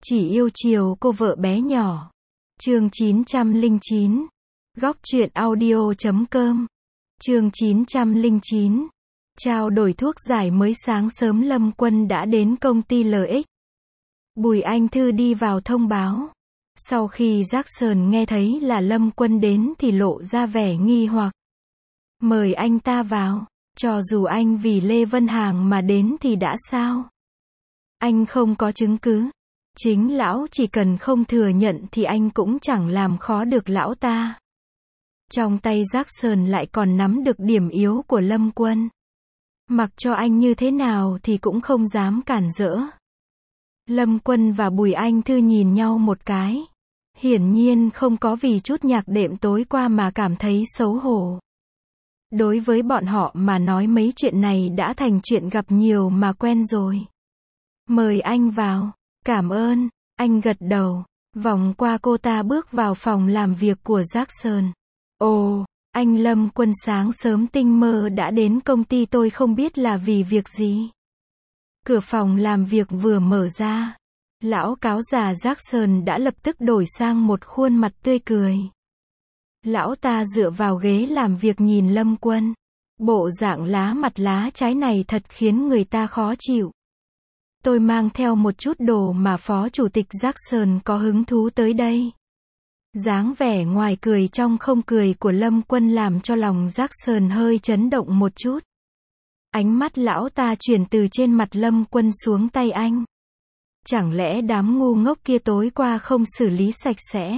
Chỉ yêu chiều cô vợ bé nhỏ. Chương 909. Góc truyện audio.com. Chương 909. Trao đổi thuốc giải mới. Sáng sớm Lâm Quân đã đến công ty LX. Bùi Anh Thư đi vào thông báo. Sau khi Jackson nghe thấy là Lâm Quân đến thì lộ ra vẻ nghi hoặc. Mời anh ta vào. Cho dù anh vì Lê Vân Hàng mà đến thì đã sao? Anh không có chứng cứ. Chính lão chỉ cần không thừa nhận thì anh cũng chẳng làm khó được lão ta. Trong tay Jackson lại còn nắm được điểm yếu của Lâm Quân. Mặc cho anh như thế nào thì cũng không dám cản rỡ. Lâm Quân và Bùi Anh Thư nhìn nhau một cái. Hiển nhiên không có vì chút nhạc đệm tối qua mà cảm thấy xấu hổ. Đối với bọn họ mà nói mấy chuyện này đã thành chuyện gặp nhiều mà quen rồi. Mời anh vào. Cảm ơn. Anh gật đầu. Vòng qua cô ta bước vào phòng làm việc của Jackson. Ồ, anh Lâm Quân sáng sớm tinh mơ đã đến công ty, tôi không biết là vì việc gì. Cửa phòng làm việc vừa mở ra. Lão cáo già Jackson đã lập tức đổi sang một khuôn mặt tươi cười. Lão ta dựa vào ghế làm việc nhìn Lâm Quân. Bộ dạng lá mặt lá trái này thật khiến người ta khó chịu. Tôi mang theo một chút đồ mà Phó Chủ tịch Jackson có hứng thú tới đây. Dáng vẻ ngoài cười trong không cười của Lâm Quân làm cho lòng Jackson hơi chấn động một chút. Ánh mắt lão ta chuyển từ trên mặt Lâm Quân xuống tay anh. Chẳng lẽ đám ngu ngốc kia tối qua không xử lý sạch sẽ?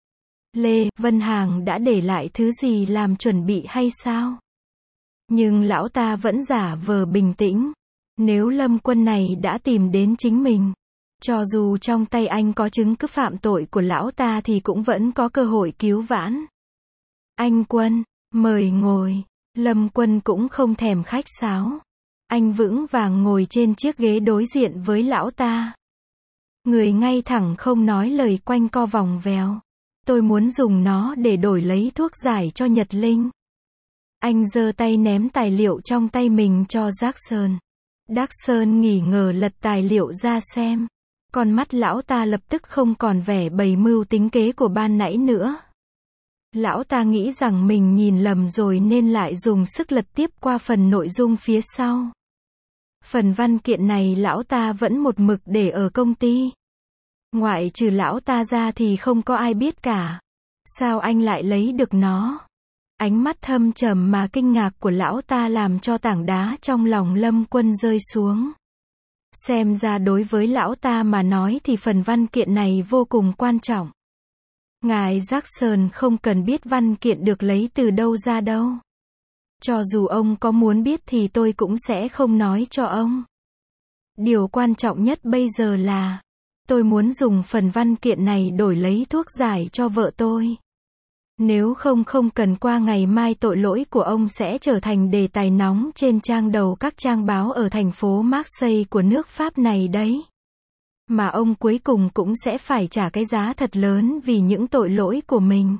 Lê Vân Hàng đã để lại thứ gì làm chuẩn bị hay sao? Nhưng lão ta vẫn giả vờ bình tĩnh. Nếu Lâm Quân này đã tìm đến chính mình, cho dù trong tay anh có chứng cứ phạm tội của lão ta thì cũng vẫn có cơ hội cứu vãn. Anh Quân, mời ngồi. Lâm Quân cũng không thèm khách sáo. Anh vững vàng ngồi trên chiếc ghế đối diện với lão ta. Người ngay thẳng không nói lời quanh co vòng vèo. Tôi muốn dùng nó để đổi lấy thuốc giải cho Nhật Linh. Anh giơ tay ném tài liệu trong tay mình cho Jackson. Jackson nghỉ ngờ lật tài liệu ra xem. Con mắt lão ta lập tức không còn vẻ bày mưu tính kế của ban nãy nữa. Lão ta nghĩ rằng mình nhìn lầm rồi nên lại dùng sức lật tiếp qua phần nội dung phía sau. Phần văn kiện này lão ta vẫn một mực để ở công ty. Ngoại trừ lão ta ra thì không có ai biết cả. Sao anh lại lấy được nó? Ánh mắt thâm trầm mà kinh ngạc của lão ta làm cho tảng đá trong lòng Lâm Quân rơi xuống. Xem ra đối với lão ta mà nói thì phần văn kiện này vô cùng quan trọng. Ngài Jackson không cần biết văn kiện được lấy từ đâu ra đâu. Cho dù ông có muốn biết thì tôi cũng sẽ không nói cho ông. Điều quan trọng nhất bây giờ là tôi muốn dùng phần văn kiện này đổi lấy thuốc giải cho vợ tôi. Nếu không cần qua ngày mai tội lỗi của ông sẽ trở thành đề tài nóng trên trang đầu các trang báo ở thành phố Marseille của nước Pháp này đấy. Mà ông cuối cùng cũng sẽ phải trả cái giá thật lớn vì những tội lỗi của mình.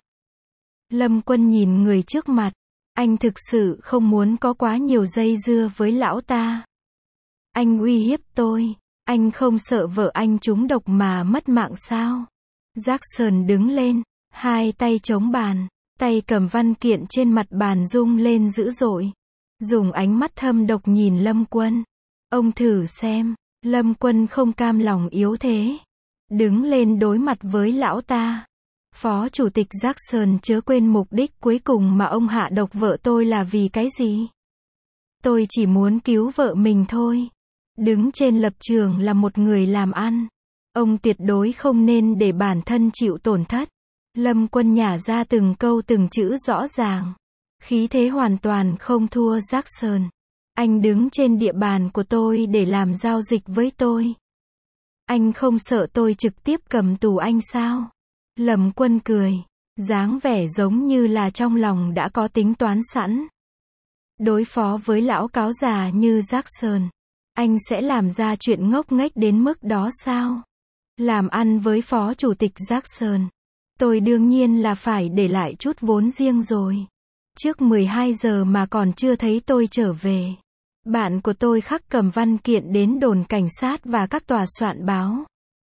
Lâm Quân nhìn người trước mặt. Anh thực sự không muốn có quá nhiều dây dưa với lão ta. Anh uy hiếp tôi. Anh không sợ vợ anh trúng độc mà mất mạng sao? Jackson đứng lên. Hai tay chống bàn, tay cầm văn kiện trên mặt bàn rung lên dữ dội. Dùng ánh mắt thâm độc nhìn Lâm Quân. Ông thử xem. Lâm Quân không cam lòng yếu thế. Đứng lên đối mặt với lão ta. Phó Chủ tịch Jackson chớ quên mục đích cuối cùng mà ông hạ độc vợ tôi là vì cái gì? Tôi chỉ muốn cứu vợ mình thôi. Đứng trên lập trường là một người làm ăn. Ông tuyệt đối không nên để bản thân chịu tổn thất. Lâm Quân nhả ra từng câu từng chữ rõ ràng. Khí thế hoàn toàn không thua Jackson. Anh đứng trên địa bàn của tôi để làm giao dịch với tôi. Anh không sợ tôi trực tiếp cầm tù anh sao? Lâm Quân cười. Dáng vẻ giống như là trong lòng đã có tính toán sẵn. Đối phó với lão cáo già như Jackson. Anh sẽ làm ra chuyện ngốc nghếch đến mức đó sao? Làm ăn với Phó Chủ tịch Jackson. Tôi đương nhiên là phải để lại chút vốn riêng rồi. Trước 12 giờ mà còn chưa thấy tôi trở về. Bạn của tôi khắc cầm văn kiện đến đồn cảnh sát và các tòa soạn báo.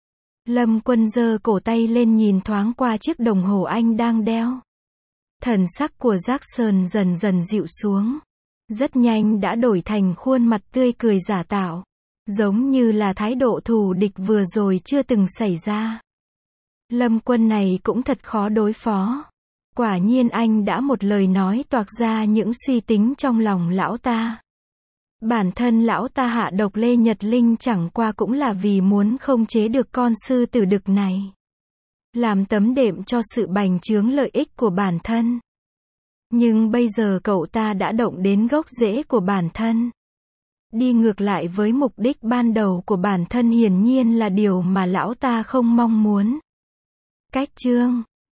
Lâm Quân giơ cổ tay lên nhìn thoáng qua chiếc đồng hồ anh đang đeo. Thần sắc của Jackson dần dần dịu xuống. Rất nhanh đã đổi thành khuôn mặt tươi cười giả tạo. Giống như là thái độ thù địch vừa rồi chưa từng xảy ra. Lâm Quân này cũng thật khó đối phó. Quả nhiên anh đã một lời nói toạc ra những suy tính trong lòng lão ta. Bản thân lão ta hạ độc Lê Nhật Linh chẳng qua cũng là vì muốn khống chế được con sư tử đực này. Làm tấm đệm cho sự bành trướng lợi ích của bản thân. Nhưng bây giờ cậu ta đã động đến gốc rễ của bản thân. Đi ngược lại với mục đích ban đầu của bản thân hiển nhiên là điều mà lão ta không mong muốn. Cách chương